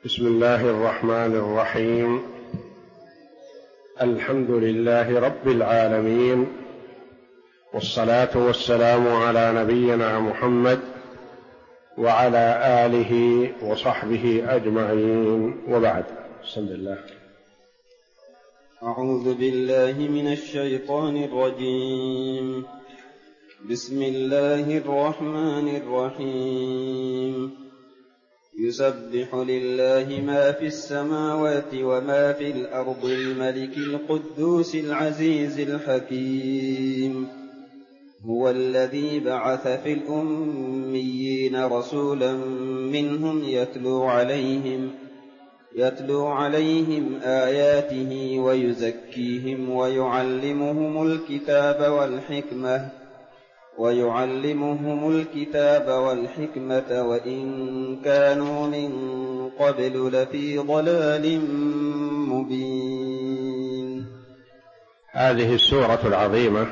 بسم الله الرحمن الرحيم. الحمد لله رب العالمين، والصلاة والسلام على نبينا محمد وعلى آله وصحبه أجمعين، وبعد. بسم الله. أعوذ بالله من الشيطان الرجيم. بسم الله الرحمن الرحيم. يسبح لله ما في السماوات وما في الأرض الملك القدوس العزيز الحكيم. هو الذي بعث في الأميين رسولا منهم يتلو عليهم آياته ويزكيهم ويعلمهم الكتاب والحكمة وإن كانوا من قبل لفي ضلال مبين. هذه السورة العظيمة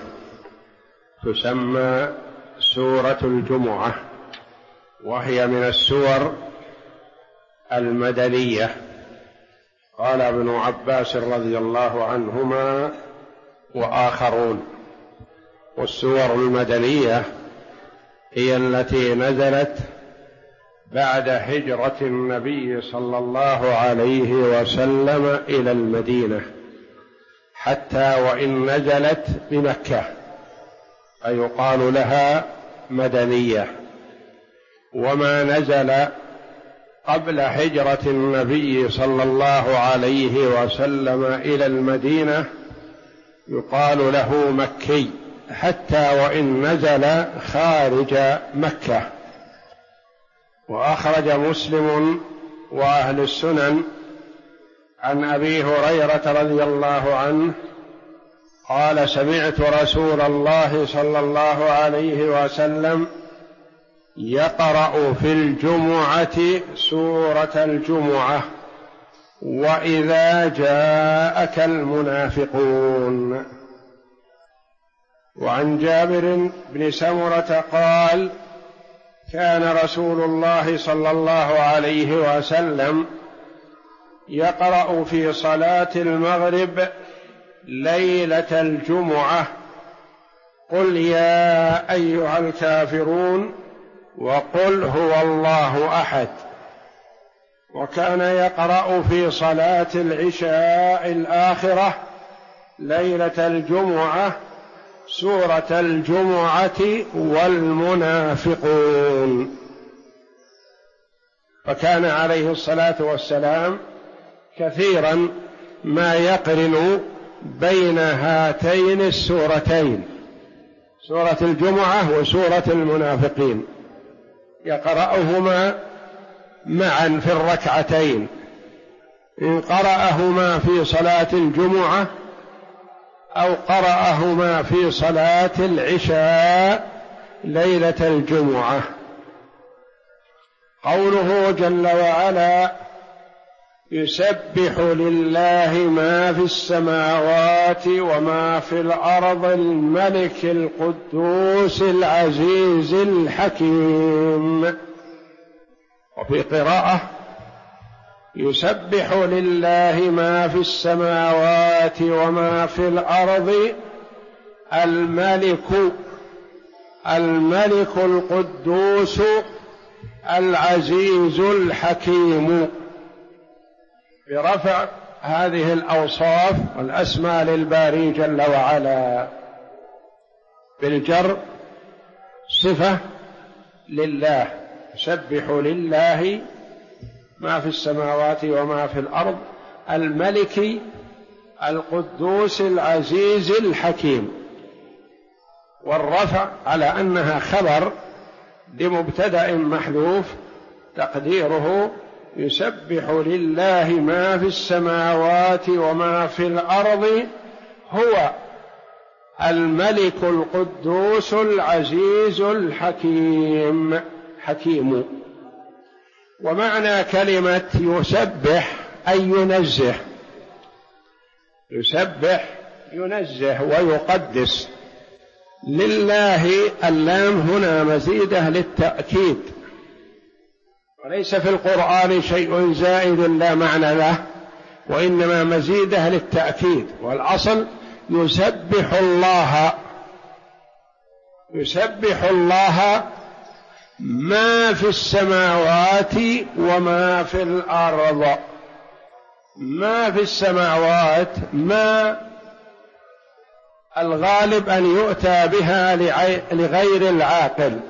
تسمى سورة الجمعة، وهي من السور المدنية. قال ابن عباس رضي الله عنهما وآخرون: والسور المدنية هي التي نزلت بعد هجرة النبي صلى الله عليه وسلم إلى المدينة، حتى وإن نزلت بمكة فيقال لها مدنية. وما نزل قبل هجرة النبي صلى الله عليه وسلم إلى المدينة يقال له مكي، حتى وإن نزل خارج مكة. وأخرج مسلم وأهل السنن عن أبي هريرة رضي الله عنه قال: سمعت رسول الله صلى الله عليه وسلم يقرأ في الجمعة سورة الجمعة: وإذا جاءك المنافقون. وعن جابر بن سمرة قال: كان رسول الله صلى الله عليه وسلم يقرأ في صلاة المغرب ليلة الجمعة: قل يا أيها الكافرون، وقل هو الله أحد. وكان يقرأ في صلاة العشاء الآخرة ليلة الجمعة سورة الجمعة والمنافقون. فكان عليه الصلاة والسلام كثيرا ما يقرن بين هاتين السورتين، سورة الجمعة وسورة المنافقين، يقرأهما معا في الركعتين، إن قرأهما في صلاة الجمعة أو قرأهما في صلاة العشاء ليلة الجمعة. قوله جل وعلا: يسبح لله ما في السماوات وما في الأرض الملك القدوس العزيز الحكيم. وفي قراءة: يسبح لله ما في السماوات وما في الأرض الملك القدوس العزيز الحكيم، برفع هذه الأوصاف والأسماء للباري جل وعلا، بالجر صفة لله: يسبح لله ما في السماوات وما في الأرض الملك القدوس العزيز الحكيم. والرفع على أنها خبر لمبتدأ محذوف تقديره: يسبح لله ما في السماوات وما في الأرض هو الملك القدوس العزيز الحكيم. حكيم. ومعنى كلمة يسبح أي ينزه، يسبح ينزه ويقدس. لله اللام هنا مزيدة للتأكيد، وليس في القرآن شيء زائد لا معنى له، وإنما مزيده للتأكيد. والأصل يسبح الله ما في السماوات وما في الأرض. ما في السماوات ما الغالب أن يؤتى بها لغير العاقل،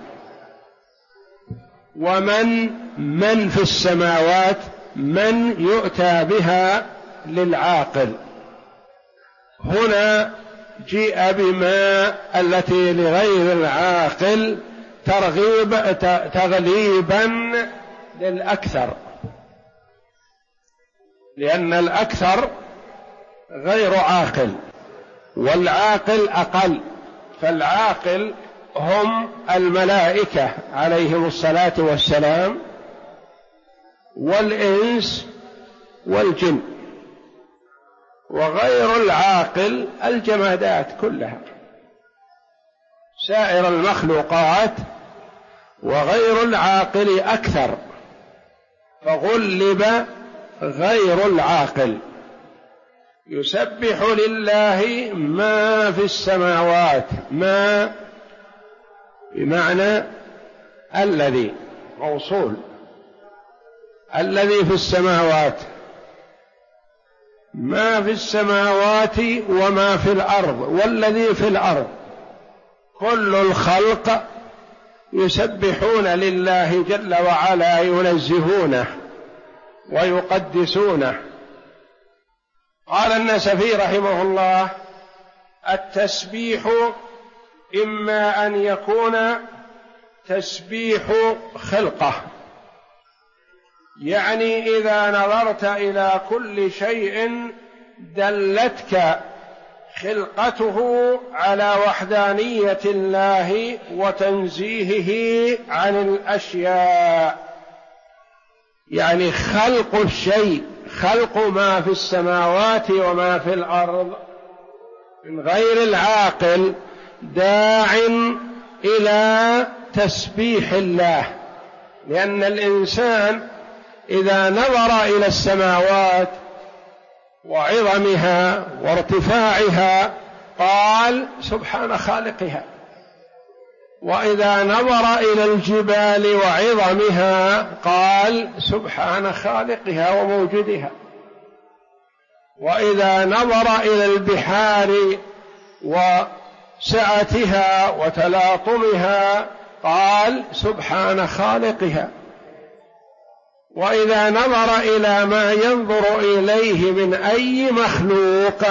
ومن في السماوات من يؤتى بها للعاقل. هنا جيء بما التي لغير العاقل تغليبا للأكثر، لأن الأكثر غير عاقل والعاقل أقل، فالعاقل هم الملائكة عليهم الصلاة والسلام والإنس والجن، وغير العاقل الجمادات كلها سائر المخلوقات، وغير العاقل أكثر، فغلب غير العاقل. يسبح لله ما في السماوات، ما بمعنى الذي موصول، الذي في السماوات، ما في السماوات وما في الأرض، والذي في الأرض، كل الخلق يسبحون لله جل وعلا، ينزهونه ويقدسونه. قال النسفي رحمه الله: التسبيح إما أن يكون تسبيح خلقة، يعني إذا نظرت إلى كل شيء دلتك خلقته على وحدانية الله وتنزيهه عن الأشياء، يعني خلق الشيء، خلق ما في السماوات وما في الأرض من غير العاقل داع إلى تسبيح الله، لأن الإنسان إذا نظر إلى السماوات وعظمها وارتفاعها قال سبحان خالقها، وإذا نظر إلى الجبال وعظمها قال سبحان خالقها وموجدها، وإذا نظر إلى البحار وسعتها وتلاطمها قال سبحان خالقها، وإذا نظر إلى ما ينظر إليه من أي مخلوق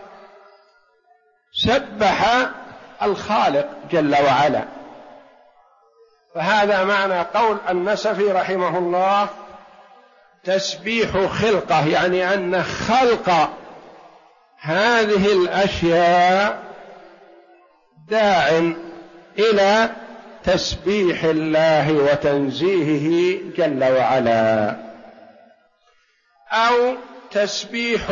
سبح الخالق جل وعلا. فهذا معنى قول النسفي رحمه الله: تسبيح خلقه، يعني أن خلق هذه الأشياء داع إلى تسبيح الله وتنزيهه جل وعلا، أو تسبيح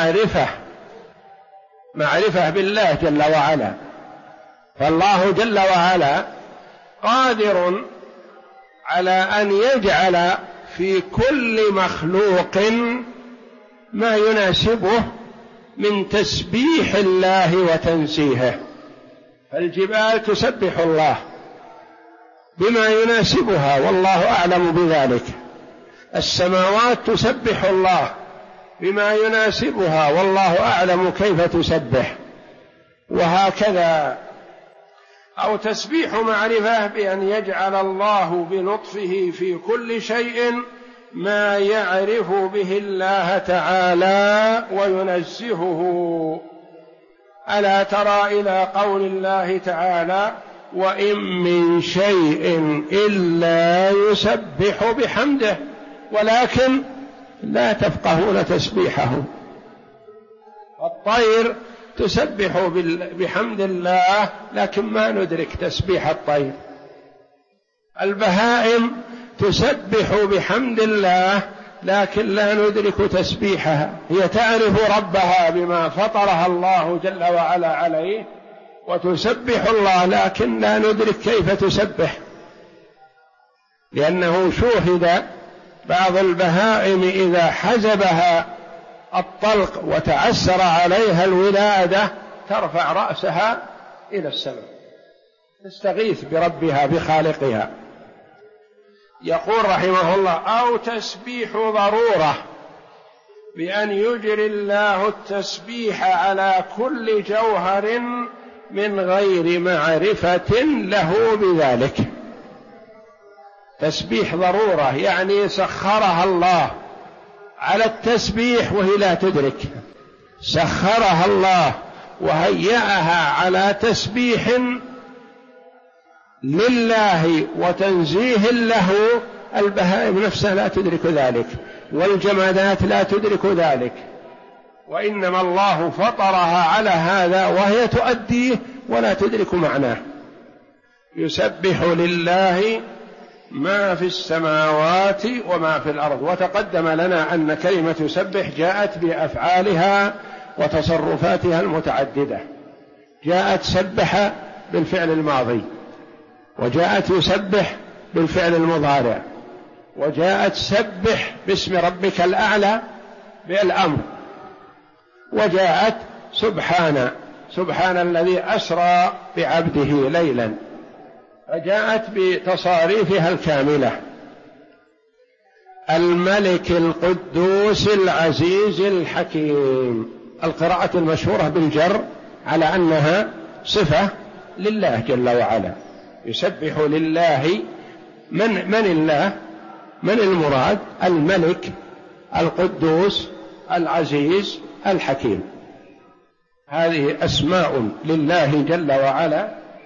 معرفة بالله جل وعلا. فالله جل وعلا قادر على أن يجعل في كل مخلوق ما يناسبه من تسبيح الله وتنزيهه. فالجبال تسبح الله بما يناسبها والله أعلم بذلك، السماوات تسبح الله بما يناسبها والله أعلم كيف تسبح، وهكذا. أو تسبيح معرفة بأن يجعل الله بلطفه في كل شيء ما يعرف به الله تعالى وينزهه. ألا ترى إلى قول الله تعالى: وإن من شيء إلا يسبح بحمده ولكن لا تفقهون تسبيحه. الطير تسبح بحمد الله لكن ما ندرك تسبيح الطير. البهائم تسبح بحمد الله لكن لا ندرك تسبيحها، هي تعرف ربها بما فطرها الله جل وعلا عليه وتسبح الله لكن لا ندرك كيف تسبح، لأنه شوهد بعض البهائم إذا حزبها الطلق وتعسر عليها الولادة ترفع رأسها إلى السماء تستغيث بربها بخالقها. يقول رحمه الله: أو تسبيح ضرورة، بأن يجري الله التسبيح على كل جوهر من غير معرفة له بذلك. تسبيح ضرورة يعني سخرها الله على التسبيح وهي لا تدرك، سخرها الله وهيأها على تسبيح لله وتنزيه له. البهائم نفسها لا تدرك ذلك، والجمادات لا تدرك ذلك، وإنما الله فطرها على هذا وهي تؤديه ولا تدرك معناه. يسبح لله ما في السماوات وما في الأرض. وتقدم لنا أن كلمة يسبح جاءت بأفعالها وتصرفاتها المتعددة، جاءت سبح بالفعل الماضي، وجاءت يسبح بالفعل المضارع، وجاءت سبح باسم ربك الأعلى بالأمر، وجاءت سبحان الذي أسرى بعبده ليلا، فجاءت بتصاريفها الكاملة. الملك القدوس العزيز الحكيم، القراءة المشهورة بالجر على أنها صفة لله جل وعلا. يسبح لله من الله؟ من المراد؟ الملك القدوس العزيز الحكيم. هذه أسماء لله جل وعلا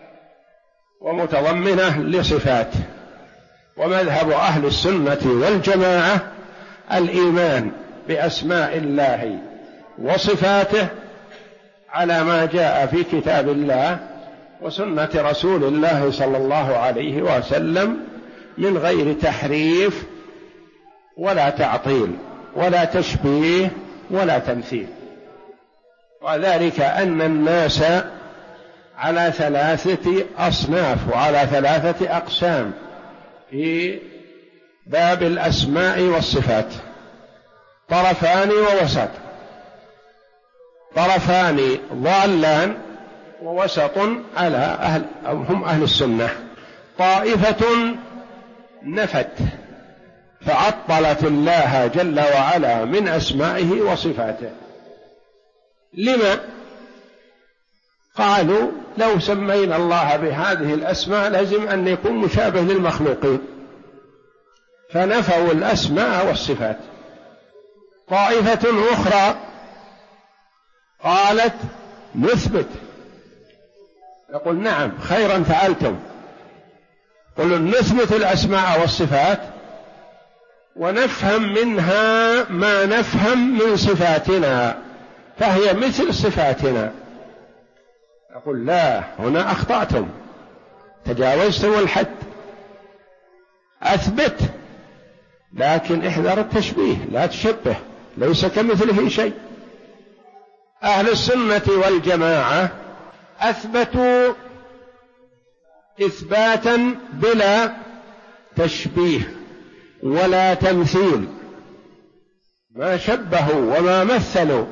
ومتضمنة لصفاته. ومذهب أهل السنة والجماعة الإيمان بأسماء الله وصفاته على ما جاء في كتاب الله وسنة رسول الله صلى الله عليه وسلم، من غير تحريف ولا تعطيل ولا تشبيه ولا تمثيل. وذلك أن الناس على 3 أصناف وعلى 3 أقسام في باب الأسماء والصفات: طرفان ووسط. طرفان ضالان، ووسط على هم أهل السنة. طائفة نفت فعطلت الله جل وعلا من أسمائه وصفاته. لما؟ قالوا لو سمينا الله بهذه الأسماء لازم أن يكون مشابه للمخلوقين، فنفوا الأسماء والصفات. طائفة أخرى قالت نثبت، يقول نعم خيرا فعلتم، قلوا نثبت الأسماء والصفات ونفهم منها ما نفهم من صفاتنا، فهي مثل صفاتنا. أقول لا، هنا أخطأتم، تجاوزتم الحد. أثبت، لكن احذر التشبيه، لا تشبه، ليس كمثله شيء. أهل السنة والجماعة أثبتوا إثباتا بلا تشبيه ولا تمثيل، ما شبهوا وما مثلوا،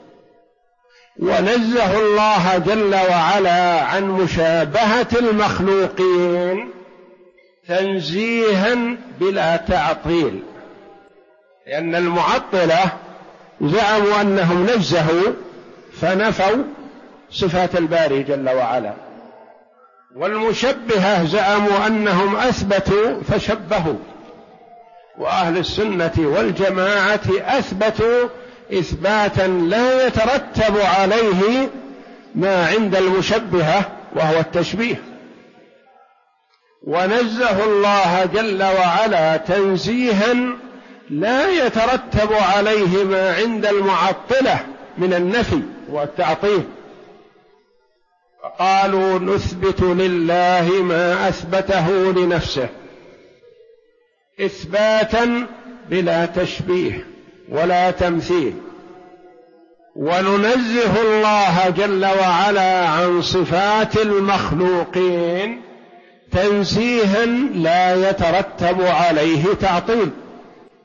ونزه الله جل وعلا عن مشابهة المخلوقين تنزيها بلا تعطيل. لأن المعطلة زعموا أنهم نزهوا فنفوا صفات الباري جل وعلا، والمشبهة زعموا أنهم أثبتوا فشبهوا. وأهل السنة والجماعة أثبتوا إثباتا لا يترتب عليه ما عند المشبهة وهو التشبيه، ونزه الله جل وعلا تنزيها لا يترتب عليه ما عند المعطلة من النفي والتعطيل. فقالوا نثبت لله ما أثبته لنفسه إثباتا بلا تشبيه ولا تمثيل، وننزه الله جل وعلا عن صفات المخلوقين تنزيها لا يترتب عليه تعطيل.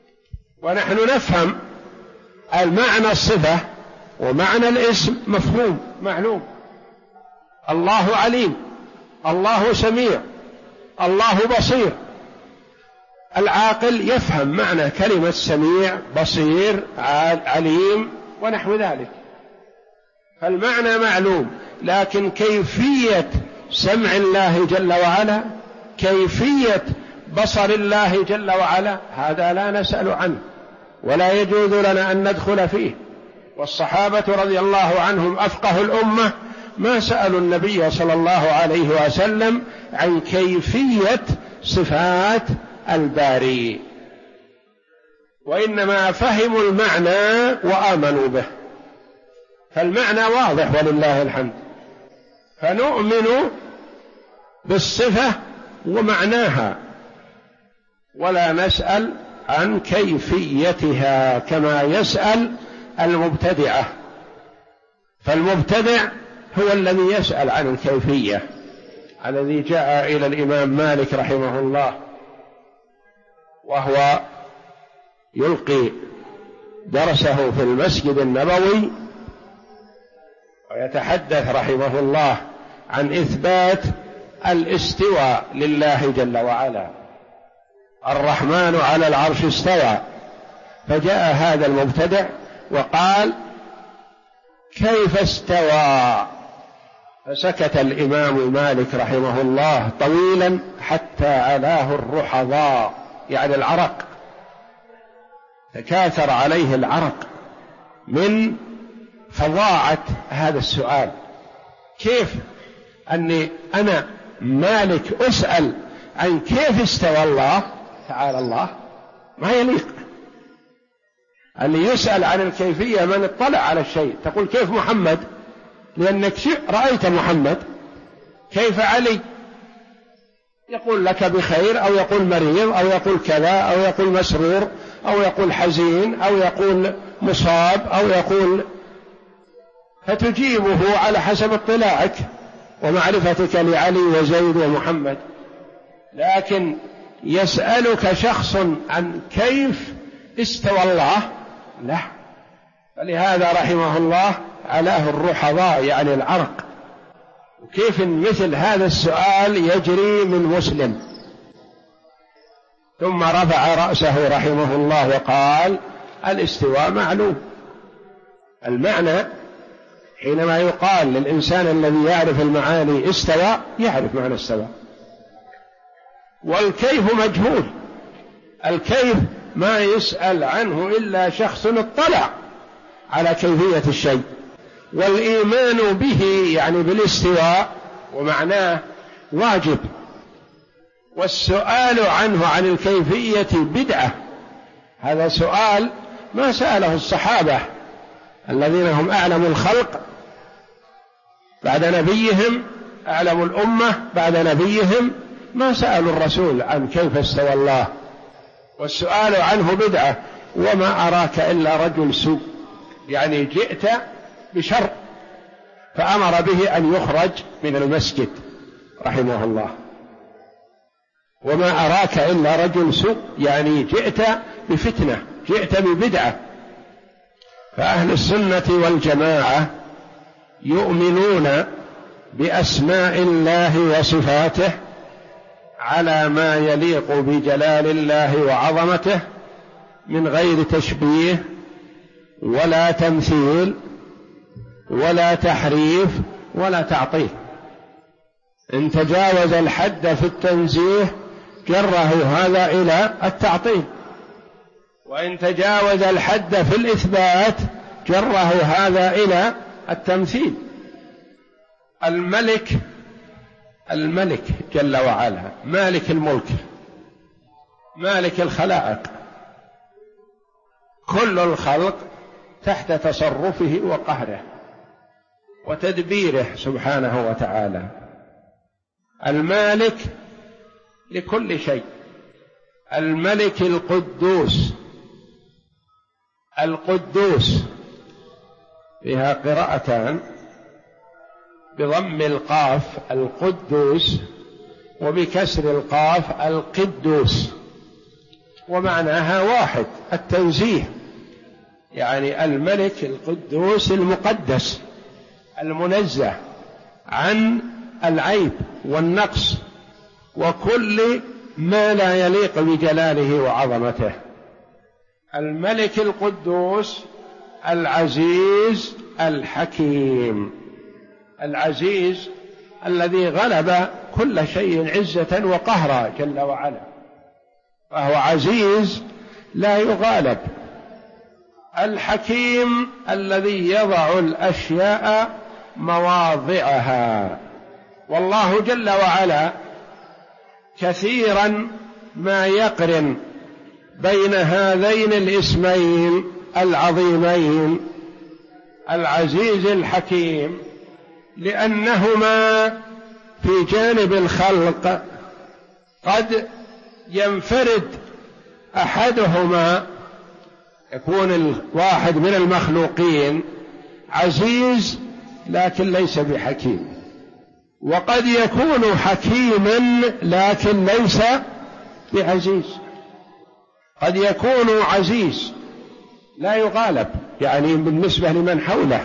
ونحن نفهم المعنى الصفة ومعنى الاسم مفهوم معلوم. الله عليم، الله سميع، الله بصير. العاقل يفهم معنى كلمة سميع بصير عليم ونحو ذلك، فالمعنى معلوم، لكن كيفية سمع الله جل وعلا، كيفية بصر الله جل وعلا، هذا لا نسأل عنه ولا يجوز لنا أن ندخل فيه. والصحابة رضي الله عنهم أفقه الأمة ما سألوا النبي صلى الله عليه وسلم عن كيفية صفات الباري، وإنما فهموا المعنى وآمنوا به، فالمعنى واضح ولله الحمد، فنؤمن بالصفة ومعناها ولا نسأل عن كيفيتها كما يسأل المبتدعة. فالمبتدع هو الذي يسأل عن الكيفية، الذي جاء إلى الإمام مالك رحمه الله وهو يلقي درسه في المسجد النبوي ويتحدث رحمه الله عن إثبات الاستواء لله جل وعلا، الرحمن على العرش استوى، فجاء هذا المبتدع وقال كيف استوى؟ فسكت الإمام مالك رحمه الله طويلا حتى علاه الرحضاء، يعني العرق، تكاثر عليه العرق من فظاعة هذا السؤال. كيف أني أنا مالك أسأل عن كيف استوى الله تعالى الله؟ ما يليق. اللي يسأل عن الكيفية من اطلع على الشيء، تقول كيف محمد لأنك رأيت محمد، كيف علي؟ يقول لك بخير، أو يقول مريض، أو يقول كذا، أو يقول مسرور، أو يقول حزين، أو يقول مصاب، أو يقول، فتجيبه على حسب اطلاعك ومعرفتك لعلي وزيد ومحمد. لكن يسألك شخص عن كيف استوى الله، لا. فلهذا رحمه الله علاه الرحضاء، يعني العرق. وكيف مثل هذا السؤال يجري من مسلم؟ ثم رفع رأسه رحمه الله وقال الاستواء معلوم. المعنى حينما يقال للإنسان الذي يعرف المعاني استوى، يعرف معنى استوى. والكيف مجهول، الكيف ما يسأل عنه إلا شخص اطلع على كيفية الشيء. والإيمان به يعني بالاستواء ومعناه واجب، والسؤال عنه عن الكيفية بدعة. هذا سؤال ما سأله الصحابة الذين هم أعلم الخلق بعد نبيهم، أعلم الأمة بعد نبيهم، ما سألوا الرسول عن كيف استوى الله، والسؤال عنه بدعة. وما أراك إلا رجل سوء، يعني جئت بشر، فأمر به أن يخرج من المسجد رحمه الله. وما أراك إلا رجل سوء، يعني جئت بفتنة، جئت ببدعة. فأهل السنة والجماعة يؤمنون بأسماء الله وصفاته على ما يليق بجلال الله وعظمته، من غير تشبيه ولا تمثيل ولا تحريف ولا تعطيل. إن تجاوز الحد في التنزيه جره هذا إلى التعطيل، وإن تجاوز الحد في الإثبات جره هذا إلى التمثيل. الملك جل وعلا مالك الملك، مالك الخلائق، كل الخلق تحت تصرفه وقهره وتدبيره سبحانه وتعالى. المالك لكل شيء، الملك القدوس. القدوس فيها قراءتان، بضم القاف القدوس، وبكسر القاف القدوس. ومعناها واحد، التنزيه، يعني الملك القدوس المقدس المنزه عن العيب والنقص وكل ما لا يليق بجلاله وعظمته. الملك القدوس العزيز الحكيم، العزيز الذي غلب كل شيء عزة وقهرا جل وعلا، فهو عزيز لا يغالب. الحكيم الذي يضع الأشياء مواضعها، والله جل وعلا كثيرا ما يقرن بين هذين الاسمين العظيمين العزيز الحكيم، لأنهما في جانب الخلق قد ينفرد أحدهما، يكون الواحد من المخلوقين عزيز لكن ليس بحكيم، وقد يكون حكيما لكن ليس بعزيز. قد يكون عزيز لا يغالب يعني بالنسبة لمن حوله،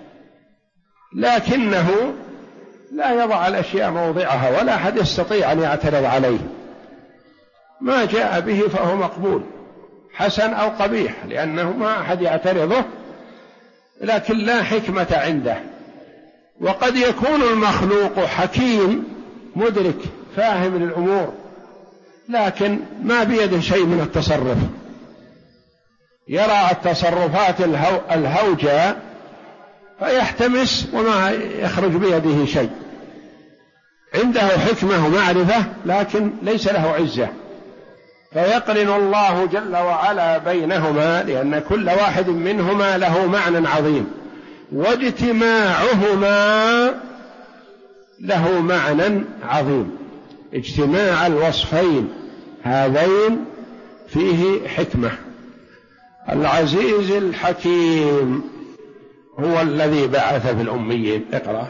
لكنه لا يضع الأشياء موضعها ولا أحد يستطيع أن يعترض عليه، ما جاء به فهو مقبول حسن أو قبيح، لأنه ما أحد يعترضه، لكن لا حكمة عنده. وقد يكون المخلوق حكيم مدرك فاهم للأمور، لكن ما بيده شيء من التصرف، يرى التصرفات الهوجة فيحتمس وما يخرج بيده شيء، عنده حكمة ومعرفة لكن ليس له عزة، فيقرن الله جل وعلا بينهما، لأن كل واحد منهما له معنى عظيم، واجتماعهما له معنى عظيم. اجتماع الوصفين هذين فيه حكمة. العزيز الحكيم هو الذي بعث في الأميين. اقرأ.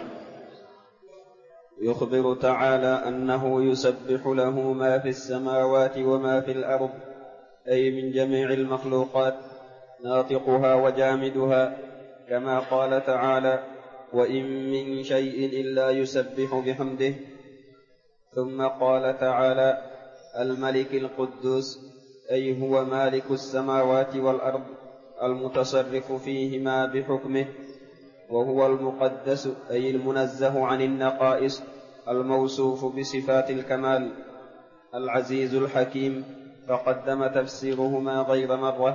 يخبر تعالى أنه يسبح له ما في السماوات وما في الأرض، أي من جميع المخلوقات، ناطقها وجامدها، كما قال تعالى: وإن من شيء إلا يسبح بحمده. ثم قال تعالى: الملك القدوس، أي هو مالك السماوات والأرض المتصرف فيهما بحكمه، وهو المقدس، أي المنزه عن النقائص، الموصوف بصفات الكمال. العزيز الحكيم، فقدم تفسيرهما غير مرة.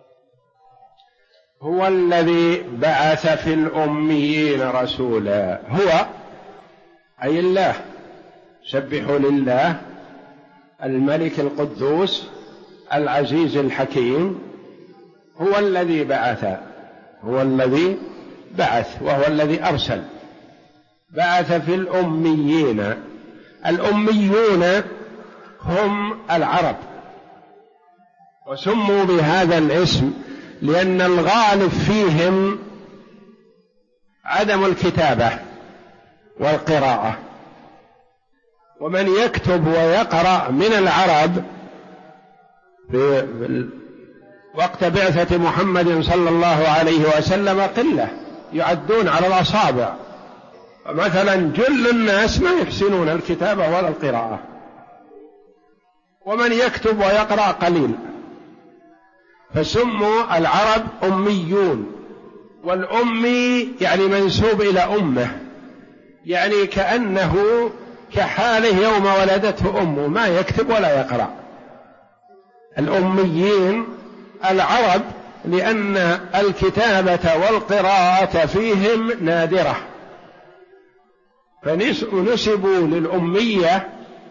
هو الذي بعث في الأميين رسولا، هو أي الله، سبحوا لله الملك القدوس العزيز الحكيم، هو الذي بعث، هو الذي بعث وهو الذي أرسل. بعث في الأميين، الأميون هم العرب، وسموا بهذا الاسم لأن الغالب فيهم عدم الكتابة والقراءة، ومن يكتب ويقرأ من العرب في وقت بعثة محمد صلى الله عليه وسلم قلة، يعدون على الأصابع، مثلا جل الناس ما يحسنون الكتابة ولا القراءة، ومن يكتب ويقرأ قليل، فسموا العرب أميون. والأمي يعني منسوب إلى أمه، يعني كأنه كحاله يوم ولدته أمه، ما يكتب ولا يقرأ. الأميين العرب لأن الكتابة والقراءة فيهم نادرة، فنسبوا للأمية.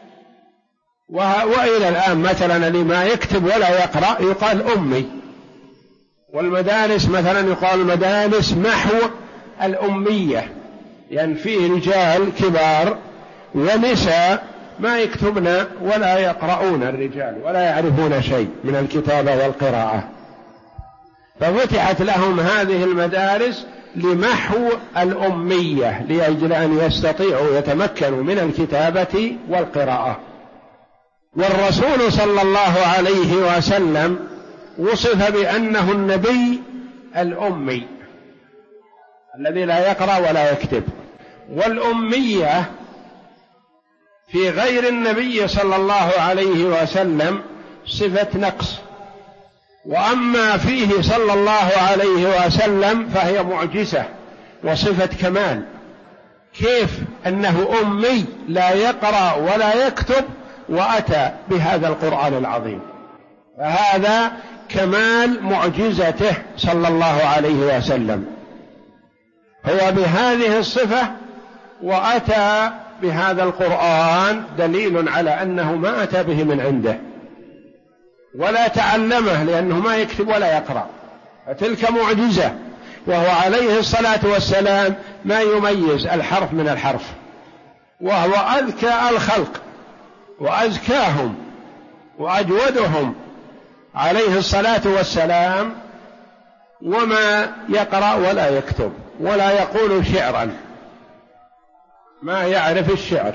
وإلى الآن مثلا لما يكتب ولا يقرأ يقال أمي، والمدارس مثلا يقال مدارس محو الأمية، لأن فيه رجال كبار ونساء ما يكتبن ولا يقرؤون، الرجال ولا يعرفون شيء من الكتابة والقراءة، ففتحت لهم هذه المدارس لمحو الأمية، لأجل أن يستطيعوا يتمكنوا من الكتابة والقراءة. والرسول صلى الله عليه وسلم وصف بأنه النبي الأمي الذي لا يقرأ ولا يكتب، والأمية في غير النبي صلى الله عليه وسلم صفة نقص، وأما فيه صلى الله عليه وسلم فهي معجزة وصفة كمال. كيف أنه أمي لا يقرأ ولا يكتب وأتى بهذا القرآن العظيم؟ فهذا كمال معجزته صلى الله عليه وسلم، هو بهذه الصفة وأتى بهذا القرآن دليل على أنه ما أتى به من عنده ولا تعلمه، لأنه ما يكتب ولا يقرأ، فتلك معجزة. وهو عليه الصلاة والسلام ما يميز الحرف من الحرف، وهو أذكى الخلق وأزكاهم وأجودهم عليه الصلاة والسلام، وما يقرأ ولا يكتب ولا يقول شعرا، ما يعرف الشعر.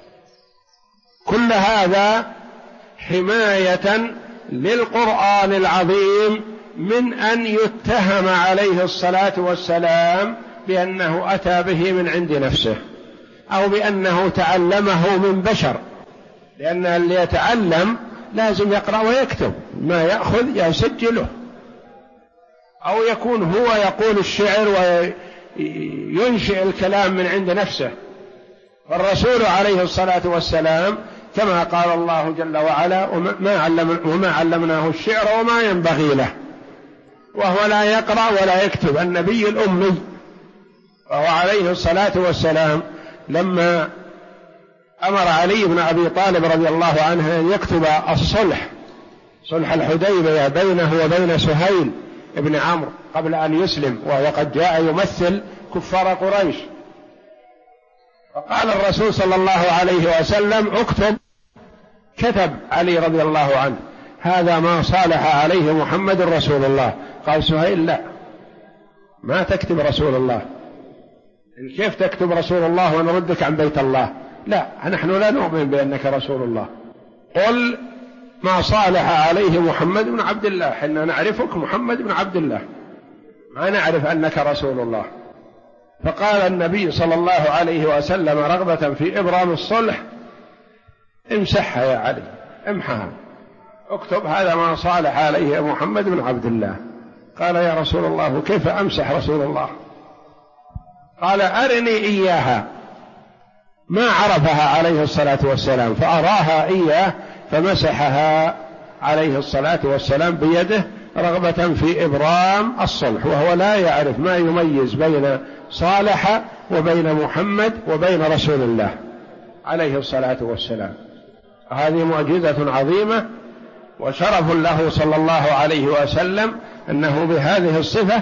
كل هذا حماية للقرآن العظيم من أن يتهم عليه الصلاة والسلام بأنه أتى به من عند نفسه أو بأنه تعلمه من بشر، لأن اللي يتعلم لازم يقرأ ويكتب، ما يأخذ يسجله، أو يكون هو يقول الشعر وينشئ الكلام من عند نفسه. والرسول عليه الصلاة والسلام كما قال الله جل وعلا: وما علمناه الشعر وما ينبغي له، وهو لا يقرأ ولا يكتب، النبي الأمي. وهو عليه الصلاة والسلام لما أمر علي بن أبي طالب رضي الله عنه أن يكتب صلح الحديبية بينه وبين سهيل بن عمرو قبل أن يسلم، وهو قد جاء يمثل كفار قريش، فقال الرسول صلى الله عليه وسلم: اكتب. كتب علي رضي الله عنه: هذا ما صالح عليه محمد رسول الله. قال سهيل: لا، ما تكتب رسول الله، كيف تكتب رسول الله ونردك عن بيت الله؟ لا، نحن لا نؤمن بأنك رسول الله، قل ما صالح عليه محمد بن عبد الله، حنا نعرفك محمد بن عبد الله، ما نعرف أنك رسول الله. فقال النبي صلى الله عليه وسلم رغبة في إبرام الصلح: امسحها يا علي، امحها، اكتب هذا ما صالح عليه محمد بن عبد الله. قال: يا رسول الله كيف أمسح رسول الله؟ قال: أرني إياها. ما عرفها عليه الصلاة والسلام فأراها إياه فمسحها عليه الصلاة والسلام بيده رغبة في إبرام الصلح، وهو لا يعرف ما يميز بين صالح وبين محمد وبين رسول الله عليه الصلاة والسلام. هذه معجزة عظيمة وشرف له صلى الله عليه وسلم أنه بهذه الصفة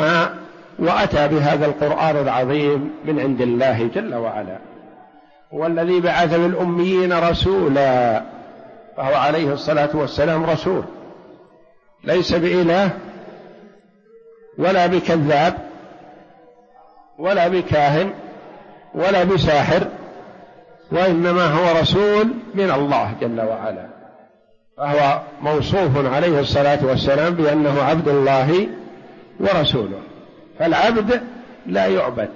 وأتى بهذا القرآن العظيم من عند الله جل وعلا. هو الذي بعث بالأميين رسولا، فهو عليه الصلاة والسلام رسول، ليس بإله ولا بكذاب ولا بكاهن ولا بساحر، وإنما هو رسول من الله جل وعلا، فهو موصوف عليه الصلاة والسلام بأنه عبد الله ورسوله. فالعبد لا يعبد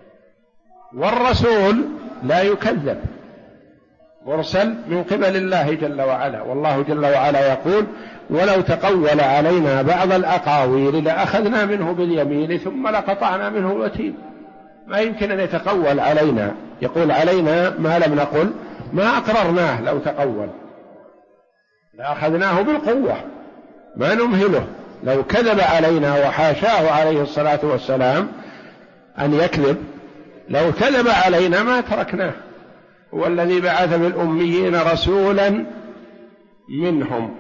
والرسول لا يكذب، مرسل من قبل الله جل وعلا. والله جل وعلا يقول: ولو تقول علينا بعض الأقاويل لأخذنا منه باليمين ثم لقطعنا منه الوتين. ما يمكن أن يتقول علينا، يقول علينا ما لم نقل، ما أقررناه. لو تقول لأخذناه بالقوة، ما نمهله. لو كذب علينا، وحاشاه عليه الصلاة والسلام أن يكذب، لو كذب علينا ما تركناه. هو الذي بعث بالأميين رسولا منهم،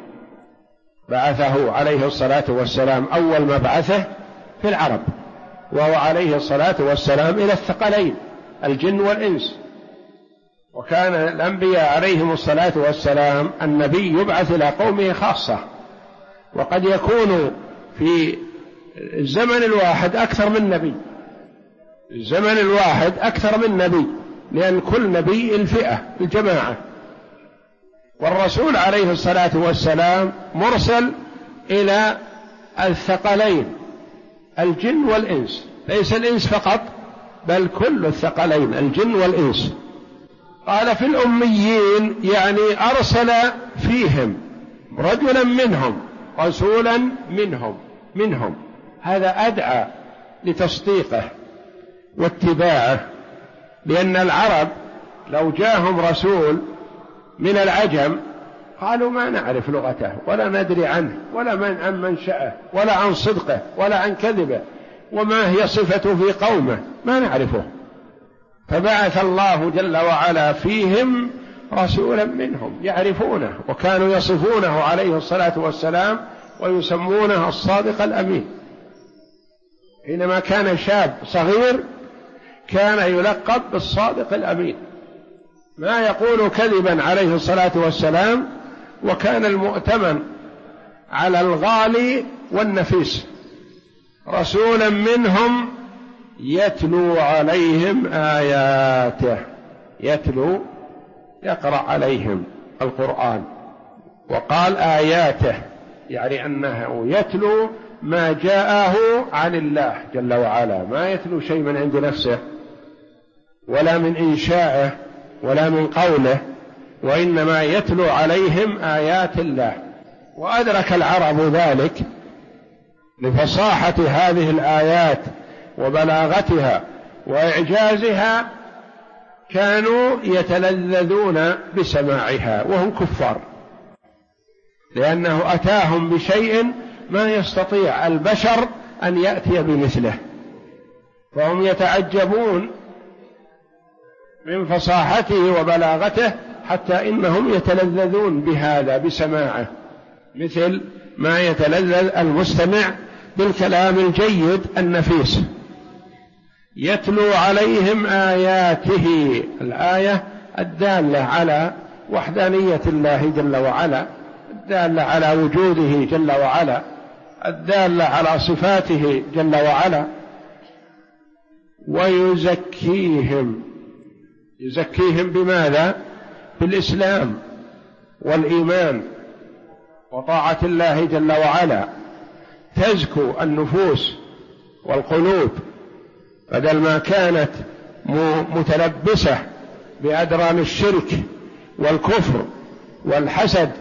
بعثه عليه الصلاة والسلام أول مبعثه في العرب، وهو عليه الصلاة والسلام إلى الثقلين الجن والإنس. وكان الأنبياء عليهم الصلاة والسلام النبي يبعث إلى قومه خاصة، وقد يكون في الزمن الواحد أكثر من نبي، الزمن الواحد أكثر من نبي، لأن كل نبي الفئة الجماعة، والرسول عليه الصلاة والسلام مرسل إلى الثقلين الجن والإنس، ليس الإنس فقط بل كل الثقلين الجن والإنس. قال في الأميين يعني أرسل فيهم رجلا منهم رسولا منهم هذا أدعى لتصديقه واتباعه، لأن العرب لو جاءهم رسول من العجم قالوا ما نعرف لغته ولا ندري عنه ولا عن منشأه ولا عن صدقه ولا عن كذبه وما هي صفته في قومه ما نعرفه، فبعث الله جل وعلا فيهم رسولا منهم يعرفونه، وكانوا يصفونه عليه الصلاة والسلام ويسمونه الصادق الأمين. حينما كان شاب صغير كان يلقب بالصادق الأمين، ما يقول كذبا عليه الصلاة والسلام، وكان المؤتمن على الغالي والنفيس. رسولا منهم يتلو عليهم آياته، يقرأ عليهم القرآن، وقال آياته يعني أنه يتلو ما جاءه عن الله جل وعلا، ما يتلو شيء من عند نفسه ولا من إنشائه ولا من قوله، وإنما يتلو عليهم آيات الله. وأدرك العرب ذلك لفصاحة هذه الآيات وبلاغتها وإعجازها، كانوا يتلذذون بسماعها وهم كفار، لأنه أتاهم بشيء ما يستطيع البشر أن يأتي بمثله، فهم يتعجبون من فصاحته وبلاغته حتى إنهم يتلذذون بهذا بسماعه، مثل ما يتلذذ المستمع بالكلام الجيد النفيس. يتلو عليهم آياته، الآية الدالة على وحدانية الله جل وعلا، الدالة على وجوده جل وعلا، الدالة على صفاته جل وعلا. ويزكيهم، يزكيهم بماذا؟ بالإسلام والإيمان وطاعة الله جل وعلا، تزكو النفوس والقلوب، بدل ما كانت متلبسة بأدران الشرك والكفر والحسد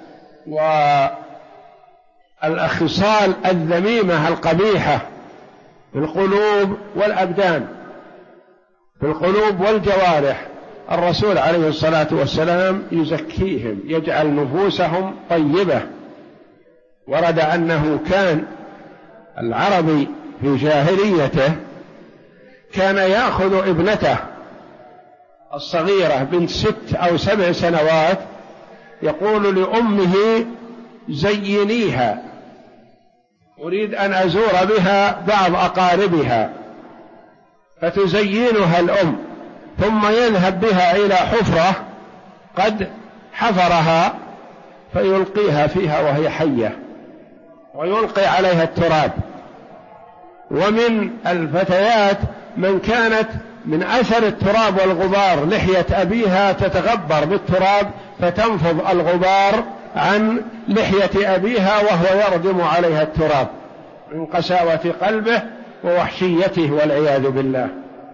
والخصال الذميمة القبيحة في القلوب والأبدان، في القلوب والجوارح. الرسول عليه الصلاة والسلام يزكيهم، يجعل نفوسهم طيبة. ورد أنه كان العربي في جاهليته كان يأخذ ابنته الصغيرة بنت 6 أو 7 سنوات، يقول لأمه زينيها، أريد أن أزور بها بعض أقاربها، فتزينها الأم، ثم يذهب بها إلى حفرة قد حفرها فيلقيها فيها وهي حية، ويلقي عليها التراب. ومن الفتيات من كانت من أثر التراب والغبار لحية أبيها تتغبر بالتراب فتنفض الغبار عن لحية أبيها وهو يردم عليها التراب من قساوة قلبه ووحشيته والعياذ بالله.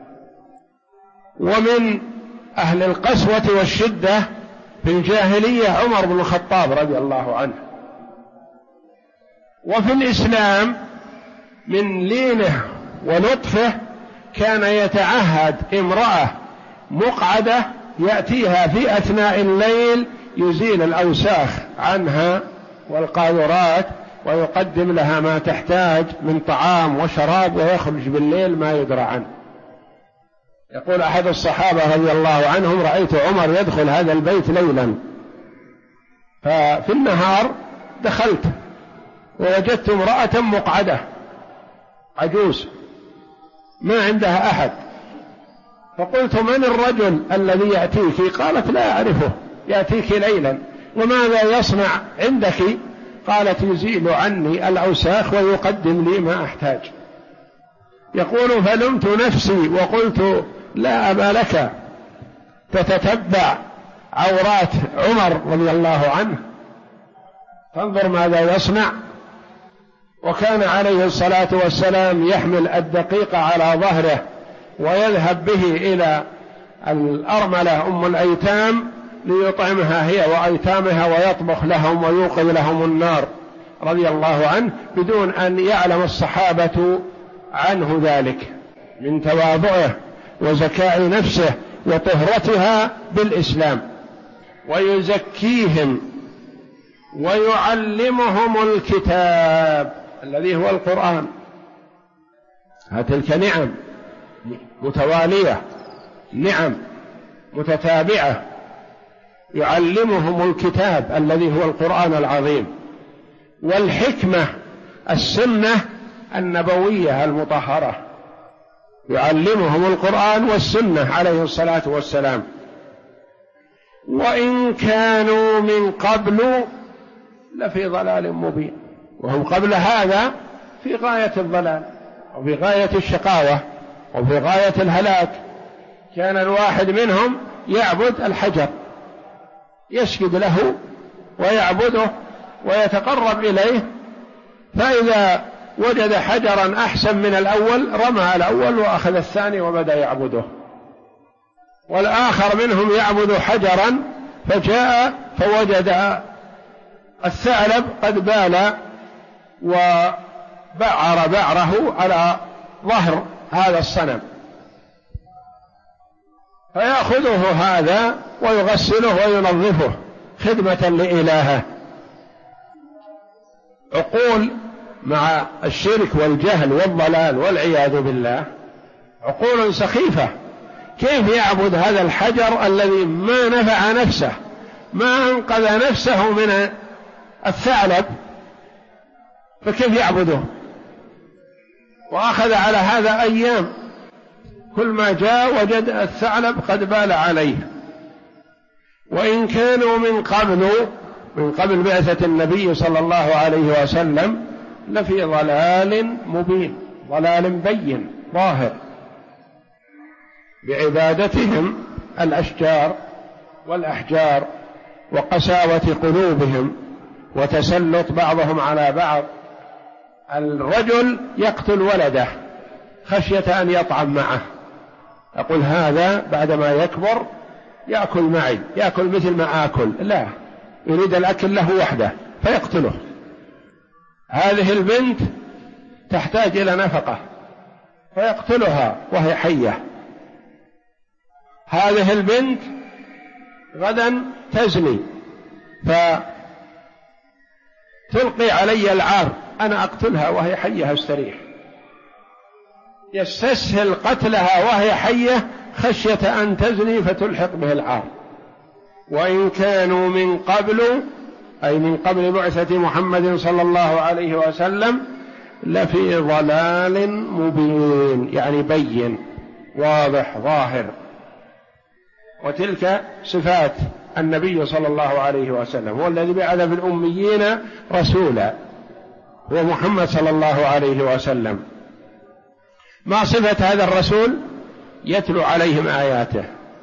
ومن أهل القسوة والشدة في الجاهلية عمر بن الخطاب رضي الله عنه. وفي الإسلام من لينه ولطفه كان يتعهد امرأة مقعدة يأتيها في أثناء الليل يزيل الأوساخ عنها والقاذورات ويقدم لها ما تحتاج من طعام وشراب، ويخرج بالليل ما يدرى عنه. يقول أحد الصحابة رضي الله عنهم: رأيت عمر يدخل هذا البيت ليلا، ففي النهار دخلت ووجدت امرأة مقعدة عجوز ما عندها أحد، فقلت: من الرجل الذي يأتيك؟ قالت: لا أعرفه، يأتيك ليلا. وماذا يصنع عندك؟ قالت: يزيل عني الأوساخ ويقدم لي ما أحتاج. يقول: فلمت نفسي وقلت: لا أبا لك تتتبع عورات عمر رضي الله عنه، فانظر ماذا يصنع. وكان عليه الصلاة والسلام يحمل الدقيق على ظهره ويذهب به إلى الأرملة أم الأيتام ليطعمها هي وأيتامها ويطبخ لهم ويوقد لهم النار رضي الله عنه، بدون أن يعلم الصحابة عنه ذلك، من تواضعه وزكاء نفسه وطهرتها بالإسلام. ويزكيهم ويعلمهم الكتاب الذي هو القرآن. تلك نعم متوالية، نعم متتابعة. يعلمهم الكتاب الذي هو القرآن العظيم، والحكمة السنة النبوية المطهرة. يعلمهم القرآن والسنة عليه الصلاة والسلام. وإن كانوا من قبل لفي ضلال مبين، وهم قبل هذا في غاية الضلال وفي غاية الشقاوة وفي غاية الهلاك. كان الواحد منهم يعبد الحجر، يسجد له ويعبده ويتقرب إليه، فإذا وجد حجرا أحسن من الأول رمى الأول وأخذ الثاني وبدأ يعبده. والآخر منهم يعبد حجرا فجاء فوجد الثعلب قد بال وبعر بعره على ظهر هذا الصنم، فيأخذه هذا ويغسله وينظفه خدمة لإلهه. عقول مع الشرك والجهل والضلال والعياذ بالله، عقول سخيفة. كيف يعبد هذا الحجر الذي ما نفع نفسه، ما أنقذ نفسه من الثعلب، فكيف يعبده؟ وأخذ على هذا أيام، كل ما جاء وجد الثعلب قد بال عليه. وإن كانوا من قبل بعثة النبي صلى الله عليه وسلم لفي ضلال مبين، ضلال بين ظاهر، بعبادتهم الأشجار والأحجار وقساوة قلوبهم وتسلط بعضهم على بعض. الرجل يقتل ولده خشية أن يطعم معه، يقول هذا بعدما يكبر يأكل معي، يأكل مثل ما آكل، لا، يريد الأكل له وحده فيقتله. هذه البنت تحتاج إلى نفقة فيقتلها وهي حية. هذه البنت غدا تزني فتلقي علي العار، أنا أقتلها وهي حية استريح. يستسهل قتلها وهي حية خشية أن تزني فتلحق به العار. وإن كانوا من قبل، أي من قبل بعثة محمد صلى الله عليه وسلم، لفي ضلال مبين، يعني بين واضح ظاهر. وتلك صفات النبي صلى الله عليه وسلم، هو الذي بعث في الأميين رسولا، هو محمد صلى الله عليه وسلم. ما صفة هذا الرسول؟ يتلو عليهم آياته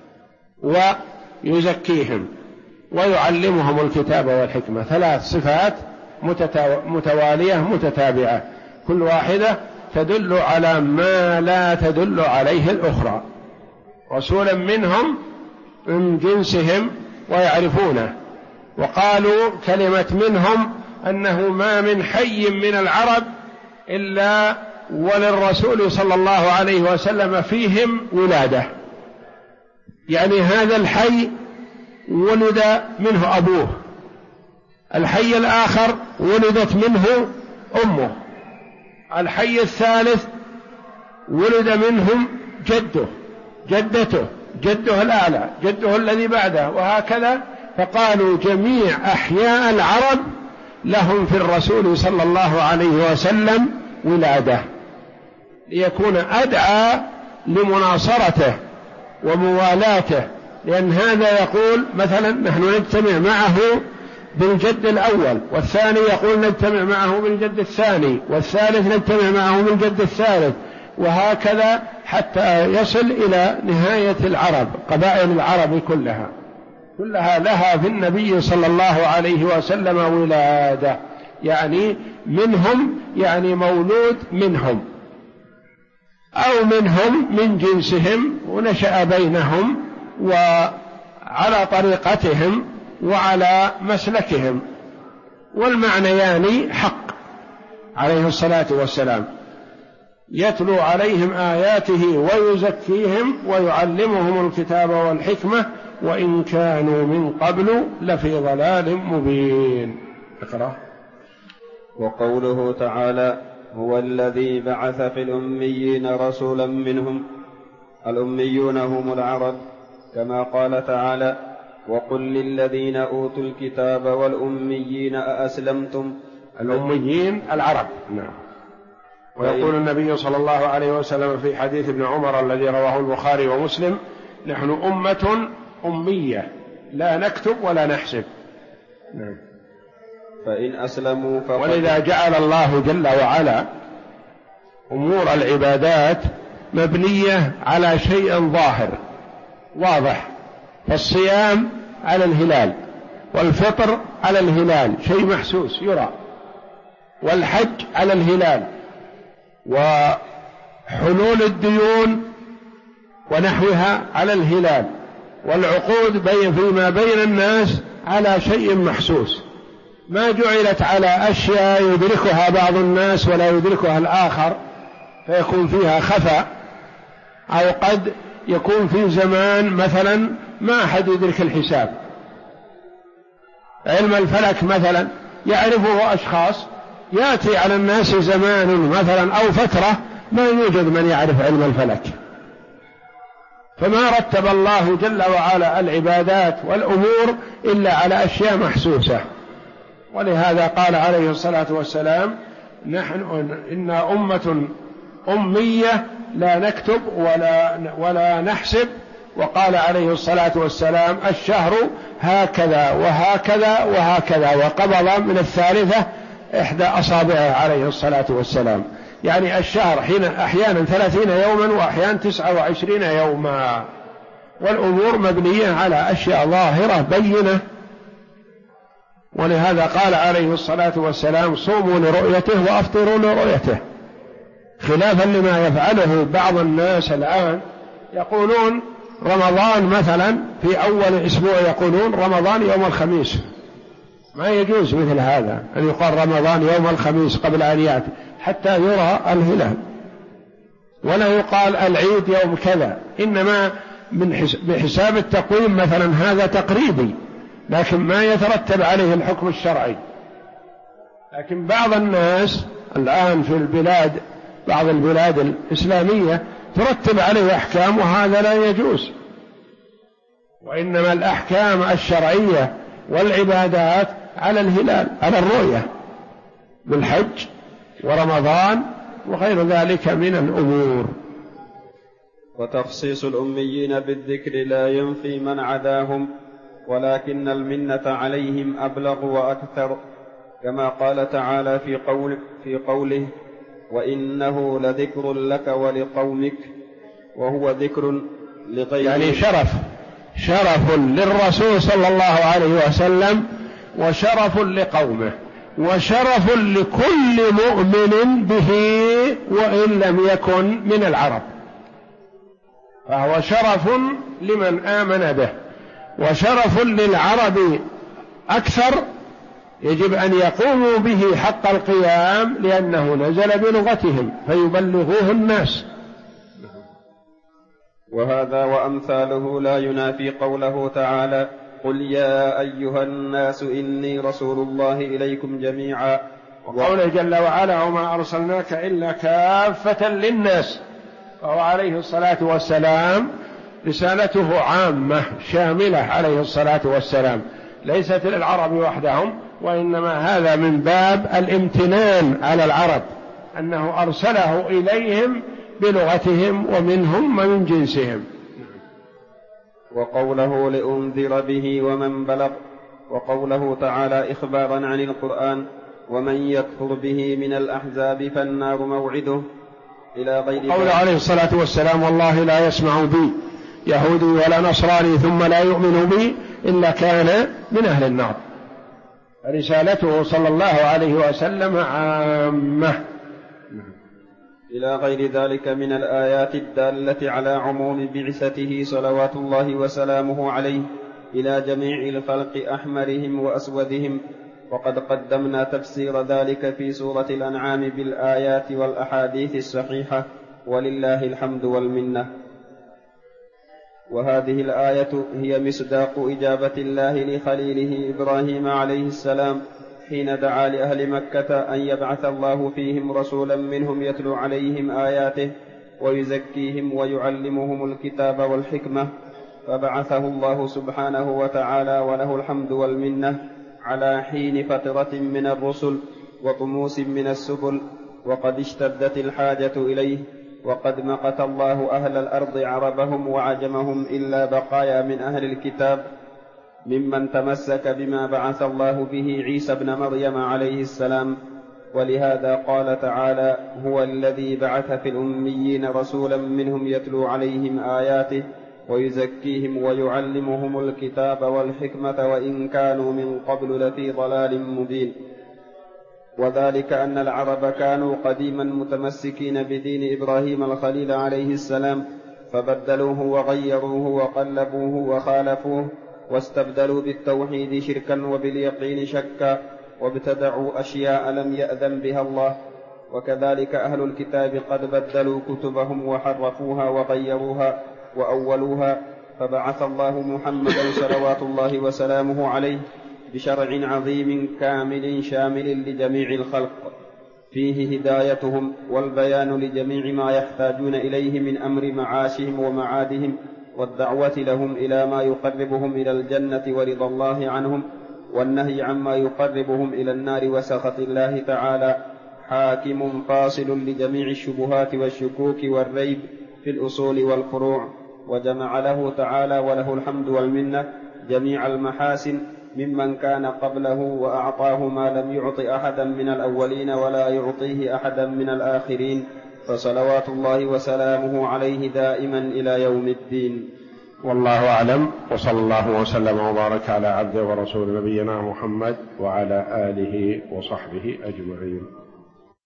ويزكيهم ويعلمهم الكتاب والحكمة. 3 صفات متوالية متتابعة، كل واحدة تدل على ما لا تدل عليه الأخرى. رسولا منهم من جنسهم ويعرفونه. وقالوا كلمة منهم أنه ما من حي من العرب إلا وللرسول صلى الله عليه وسلم فيهم ولادة، يعني هذا الحي ولد منه أبوه، الحي الآخر ولدت منه أمه، الحي الثالث ولد منهم جده، جدته، جده الأعلى، جده الذي بعده، وهكذا. فقالوا جميع أحياء العرب لهم في الرسول صلى الله عليه وسلم ولادة، ليكون أدعى لمناصرته وموالاته. لأن هذا يقول مثلا نحن نجتمع معه بالجد الأول، والثاني يقول نجتمع معه بالجد الثاني، والثالث نجتمع معه بالجد الثالث، وهكذا حتى يصل إلى نهاية العرب، قبائل العرب كلها. كلها لها في النبي صلى الله عليه وسلم ولادة، يعني منهم يعني مولود منهم، أو منهم من جنسهم ونشأ بينهم وعلى طريقتهم وعلى مسلكهم، والمعنيان حق عليه الصلاة والسلام، يتلو عليهم آياته ويزكيهم ويعلمهم الكتاب والحكمة وإن كانوا من قبل لفي ضلال مبين. اقرأ. وقوله تعالى: هو الذي بعث في الأميين رسولا منهم. الأميون هم العرب، كما قال تعالى: وقل للذين أوتوا الكتاب والأميين أأسلمتم. الأميين العرب. نعم. ويقول النبي صلى الله عليه وسلم في حديث ابن عمر الذي رواه البخاري ومسلم: نحن أمة أمية لا نكتب ولا نحسب. نعم. فإن أسلموا ولذا جعل الله جل وعلا أمور العبادات مبنية على شيء ظاهر واضح، فالصيام على الهلال، والفطر على الهلال شيء محسوس يرى، والحج على الهلال، وحلول الديون ونحوها على الهلال، والعقود فيما بين الناس على شيء محسوس، ما جعلت على أشياء يدركها بعض الناس ولا يدركها الآخر فيكون فيها خفاء، أو قد يكون في زمان مثلا ما أحد يدرك الحساب. علم الفلك مثلا يعرفه أشخاص، يأتي على الناس زمان مثلا أو فترة ما يوجد من يعرف علم الفلك، فما رتب الله جل وعلا العبادات والأمور إلا على أشياء محسوسة. ولهذا قال عليه الصلاة والسلام: نحن إنا أمة أمية لا نكتب ولا نحسب. وقال عليه الصلاة والسلام: الشهر هكذا وهكذا وهكذا، وقبض من الثالثة إحدى أصابعه عليه الصلاة والسلام، يعني الشهر أحيانا 30 يوما وأحيانا 29 يوما، والأمور مبنية على أشياء ظاهرة بينة. ولهذا قال عليه الصلاة والسلام: صوموا لرؤيته وأفطروا لرؤيته، خلافا لما يفعله بعض الناس الآن، يقولون رمضان مثلا في أول أسبوع يقولون رمضان يوم الخميس. ما يجوز مثل هذا أن يقال رمضان يوم الخميس قبل أن يأتي حتى يرى الهلال، ولا يقال العيد يوم كذا، إنما بحساب التقويم مثلا هذا تقريبي، لكن ما يترتب عليه الحكم الشرعي. لكن بعض الناس الآن في البلاد، بعض البلاد الإسلامية ترتب عليه أحكام، وهذا لا يجوز، وإنما الأحكام الشرعية والعبادات على الهلال، على الرؤية، بالحج ورمضان وغير ذلك من الأمور. وتخصيص الأميين بالذكر لا ينفي من عداهم، ولكن المنة عليهم أبلغ وأكثر، كما قال تعالى في قوله: وإنه لذكر لك ولقومك، وهو ذكر لغيره، يعني شرف للرسول صلى الله عليه وسلم، وشرف لقومه، وشرف لكل مؤمن به وإن لم يكن من العرب، فهو شرف لمن آمن به، وشرف للعرب أكثر، يجب أن يقوموا به حق القيام لأنه نزل بلغتهم فيبلغوه الناس. وهذا وأمثاله لا ينافي قوله تعالى: قل يا أيها الناس إني رسول الله إليكم جميعا، وقوله جل وعلا: وما أرسلناك إلا كافة للناس، فهو عليه الصلاة والسلام رسالته عامة شاملة عليه الصلاة والسلام، ليست للعرب وحدهم، وإنما هذا من باب الامتنان على العرب أنه أرسله إليهم بلغتهم ومنهم من جنسهم. وقوله لأنذر به ومن بلغ، وقوله تعالى إخبارا عن القرآن: ومن يكفر به من الأحزاب فالنار موعده، إلى غير ذلك. قول عليه الصلاة والسلام: والله لا يسمع بي يهودي ولا نصراني ثم لا يؤمن بي إلا كان من أهل النار. رسالته صلى الله عليه وسلم عامة. إلى غير ذلك من الآيات الدالة على عموم بعثته صلوات الله وسلامه عليه إلى جميع الخلق أحمرهم وأسودهم، وقد قدمنا تفسير ذلك في سورة الأنعام بالآيات والأحاديث الصحيحة، ولله الحمد والمنة. وهذه الآية هي مصداق إجابة الله لخليله إبراهيم عليه السلام حين دعا لأهل مكة أن يبعث الله فيهم رسولا منهم يتلو عليهم آياته ويزكيهم ويعلمهم الكتاب والحكمة، فبعثه الله سبحانه وتعالى وله الحمد والمنة على حين فترة من الرسل وطموس من السبل، وقد اشتدت الحاجة إليه، وقد مقت الله أهل الأرض عربهم وعجمهم إلا بقايا من أهل الكتاب ممن تمسك بما بعث الله به عيسى بن مريم عليه السلام. ولهذا قال تعالى: هو الذي بعث في الأميين رسولا منهم يتلو عليهم آياته ويزكيهم ويعلمهم الكتاب والحكمة وإن كانوا من قبل لفي ضلال مبين. وذلك أن العرب كانوا قديما متمسكين بدين إبراهيم الخليل عليه السلام، فبدلوه وغيروه وقلبوه وخالفوه، واستبدلوا بالتوحيد شركا وباليقين شكا، وابتدعوا أشياء لم يأذن بها الله. وكذلك أهل الكتاب قد بدلوا كتبهم وحرفوها وغيروها وأولوها، فبعث الله محمدا صلوات الله وسلامه عليه بشرع عظيم كامل شامل لجميع الخلق، فيه هدايتهم والبيان لجميع ما يحتاجون إليه من أمر معاشهم ومعادهم، والدعوة لهم إلى ما يقربهم إلى الجنة ورضا الله عنهم، والنهي عما يقربهم إلى النار وسخط الله تعالى، حاكم فاصل لجميع الشبهات والشكوك والريب في الأصول والفروع. وجمع له تعالى وله الحمد والمنة جميع المحاسن ممن كان قبله، وأعطاه ما لم يعط أحدا من الأولين ولا يعطيه أحدا من الآخرين، فصلوات الله وسلامه عليه دائما إلى يوم الدين. والله أعلم، وصلى الله وسلم وبارك على عبده ورسول نبينا محمد وعلى آله وصحبه أجمعين.